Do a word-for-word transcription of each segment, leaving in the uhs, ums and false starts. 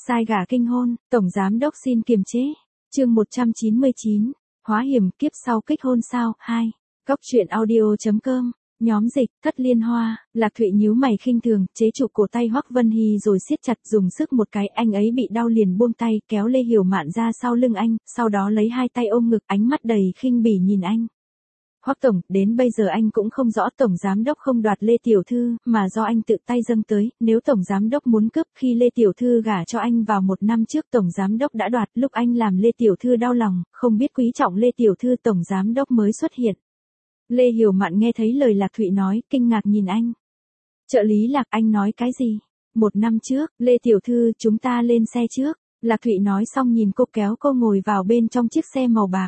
Sai gà kinh hôn, Tổng Giám Đốc xin kiềm chế. Chương một trăm chín mươi chín, Hóa hiểm kiếp sau kích hôn sao, hai. Cóc truyện audio chấm com, nhóm dịch, Thất Liên Hoa, Lạc Thụy nhíu mày khinh thường, chế trụ cổ tay Hoắc Vân Hy rồi siết chặt dùng sức một cái, anh ấy bị đau liền buông tay, kéo Lê Hiểu Mạn ra sau lưng anh, sau đó lấy hai tay ôm ngực, ánh mắt đầy khinh bỉ nhìn anh. Hoắc Tổng, đến bây giờ anh cũng không rõ Tổng Giám Đốc không đoạt Lê Tiểu Thư, mà do anh tự tay dâng tới, nếu Tổng Giám Đốc muốn cướp khi Lê Tiểu Thư gả cho anh vào một năm trước Tổng Giám Đốc đã đoạt, lúc anh làm Lê Tiểu Thư đau lòng, không biết quý trọng Lê Tiểu Thư Tổng Giám Đốc mới xuất hiện. Lê Hiểu Mạn nghe thấy lời Lạc Thụy nói, kinh ngạc nhìn anh. Trợ lý Lạc, anh nói cái gì? Một năm trước, Lê Tiểu Thư, chúng ta lên xe trước. Lạc Thụy nói xong nhìn cô kéo cô ngồi vào bên trong chiếc xe màu bạc.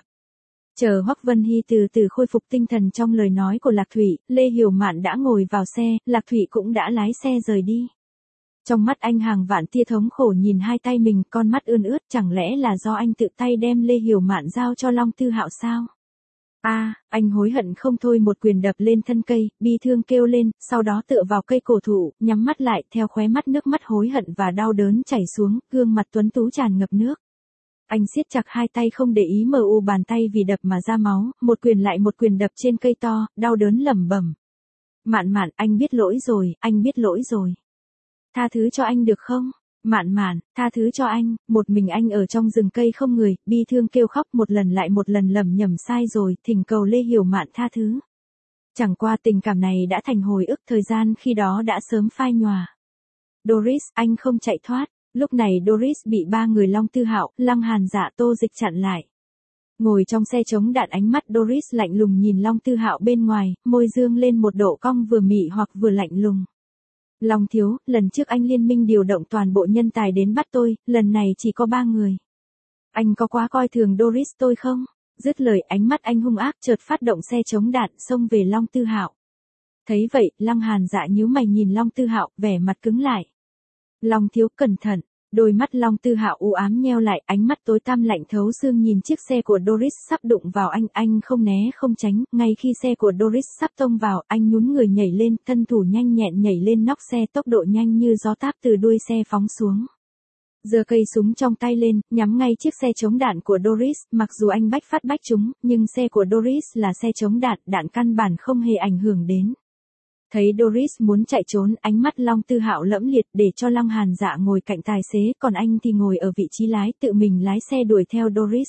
Chờ Hoắc Vân Hy từ từ khôi phục tinh thần trong lời nói của Lạc Thụy, Lê Hiểu Mạn đã ngồi vào xe, Lạc Thụy cũng đã lái xe rời đi. Trong mắt anh hàng vạn tia thống khổ nhìn hai tay mình, con mắt ươn ướt, chẳng lẽ là do anh tự tay đem Lê Hiểu Mạn giao cho Long Tư Hạo sao? A, à, anh hối hận không thôi, một quyền đập lên thân cây, bi thương kêu lên, sau đó tựa vào cây cổ thụ, nhắm mắt lại, theo khóe mắt nước mắt hối hận và đau đớn chảy xuống, gương mặt tuấn tú tràn ngập nước. Anh siết chặt hai tay không để ý mờ u bàn tay vì đập mà ra máu, một quyền lại một quyền đập trên cây to, đau đớn lẩm bẩm. Mạn Mạn, anh biết lỗi rồi, anh biết lỗi rồi. Tha thứ cho anh được không? Mạn Mạn, tha thứ cho anh. Một mình anh ở trong rừng cây không người, bi thương kêu khóc một lần lại một lần lầm nhầm sai rồi, thỉnh cầu Lê Hiểu Mạn tha thứ. Chẳng qua tình cảm này đã thành hồi ức, thời gian khi đó đã sớm phai nhòa. Doris, anh không chạy thoát. Lúc này Doris bị ba người Long Tư Hạo, Lăng Hàn Dạ, Tô Dịch chặn lại. Ngồi trong xe chống đạn, ánh mắt Doris lạnh lùng nhìn Long Tư Hạo bên ngoài, môi dương lên một độ cong vừa mị hoặc vừa lạnh lùng. Long thiếu, lần trước anh liên minh điều động toàn bộ nhân tài đến bắt tôi, lần này chỉ có ba người. Anh có quá coi thường Doris tôi không? Dứt lời, ánh mắt anh hung ác chợt phát động xe chống đạn xông về Long Tư Hạo. Thấy vậy, Lăng Hàn Dạ nhíu mày nhìn Long Tư Hạo, vẻ mặt cứng lại. Long thiếu, cẩn thận. Đôi mắt Long Tư Hạo u ám nheo lại, ánh mắt tối tăm lạnh thấu xương nhìn chiếc xe của Doris sắp đụng vào anh, anh không né không tránh, ngay khi xe của Doris sắp tông vào, anh nhún người nhảy lên, thân thủ nhanh nhẹn nhảy lên nóc xe, tốc độ nhanh như gió táp từ đuôi xe phóng xuống. Giơ cây súng trong tay lên, nhắm ngay chiếc xe chống đạn của Doris, mặc dù anh bách phát bách trúng, nhưng xe của Doris là xe chống đạn, đạn căn bản không hề ảnh hưởng đến. Thấy Doris muốn chạy trốn, ánh mắt Long Tư Hạo lẫm liệt, để cho Lăng Hàn Dạ ngồi cạnh tài xế, còn anh thì ngồi ở vị trí lái, tự mình lái xe đuổi theo Doris.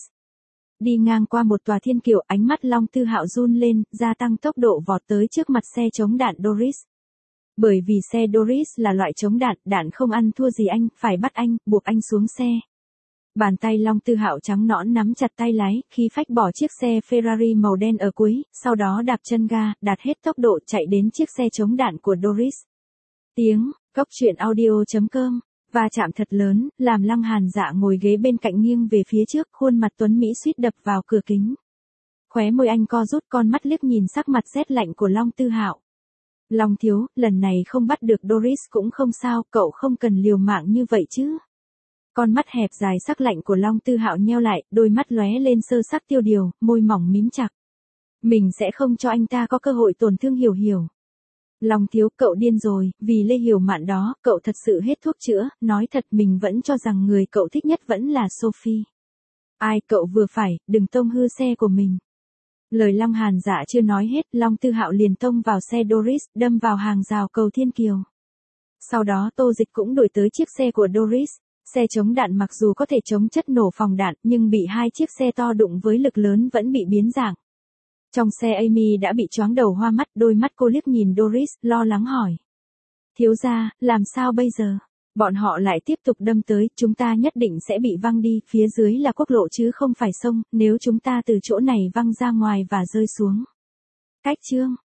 Đi ngang qua một tòa thiên kiều, ánh mắt Long Tư Hạo run lên, gia tăng tốc độ vọt tới trước mặt xe chống đạn Doris. Bởi vì xe Doris là loại chống đạn, đạn không ăn thua gì anh, phải bắt anh, buộc anh xuống xe. Bàn tay Long Tư Hạo trắng nõn nắm chặt tay lái, khi phách bỏ chiếc xe Ferrari màu đen ở cuối, sau đó đạp chân ga, đạt hết tốc độ chạy đến chiếc xe chống đạn của Doris. Tiếng, cóc truyện audio chấm com, va chạm thật lớn, làm Lăng Hàn Dạ ngồi ghế bên cạnh nghiêng về phía trước, khuôn mặt tuấn Mỹ suýt đập vào cửa kính. Khóe môi anh co rút, con mắt liếc nhìn sắc mặt rét lạnh của Long Tư Hạo. Long thiếu, lần này không bắt được Doris cũng không sao, cậu không cần liều mạng như vậy chứ. Con mắt hẹp dài sắc lạnh của Long Tư Hạo nheo lại, đôi mắt lóe lên sơ sắc tiêu điều, môi mỏng mím chặt. Mình sẽ không cho anh ta có cơ hội tổn thương Hiểu Hiểu. Long thiếu, cậu điên rồi, vì Lê Hiểu Mạn đó, cậu thật sự hết thuốc chữa, nói thật mình vẫn cho rằng người cậu thích nhất vẫn là Sophie. Ai, cậu vừa phải, đừng tông hư xe của mình. Lời Lăng Hàn Dạ chưa nói hết, Long Tư Hạo liền tông vào xe Doris, đâm vào hàng rào cầu Thiên Kiều. Sau đó Tô Dịch cũng đuổi tới chiếc xe của Doris. Xe chống đạn mặc dù có thể chống chất nổ phòng đạn, nhưng bị hai chiếc xe to đụng với lực lớn vẫn bị biến dạng. Trong xe Amy đã bị choáng đầu hoa mắt, đôi mắt cô liếc nhìn Doris, lo lắng hỏi. Thiếu gia, làm sao bây giờ? Bọn họ lại tiếp tục đâm tới, chúng ta nhất định sẽ bị văng đi, phía dưới là quốc lộ chứ không phải sông, nếu chúng ta từ chỗ này văng ra ngoài và rơi xuống. Cách chương.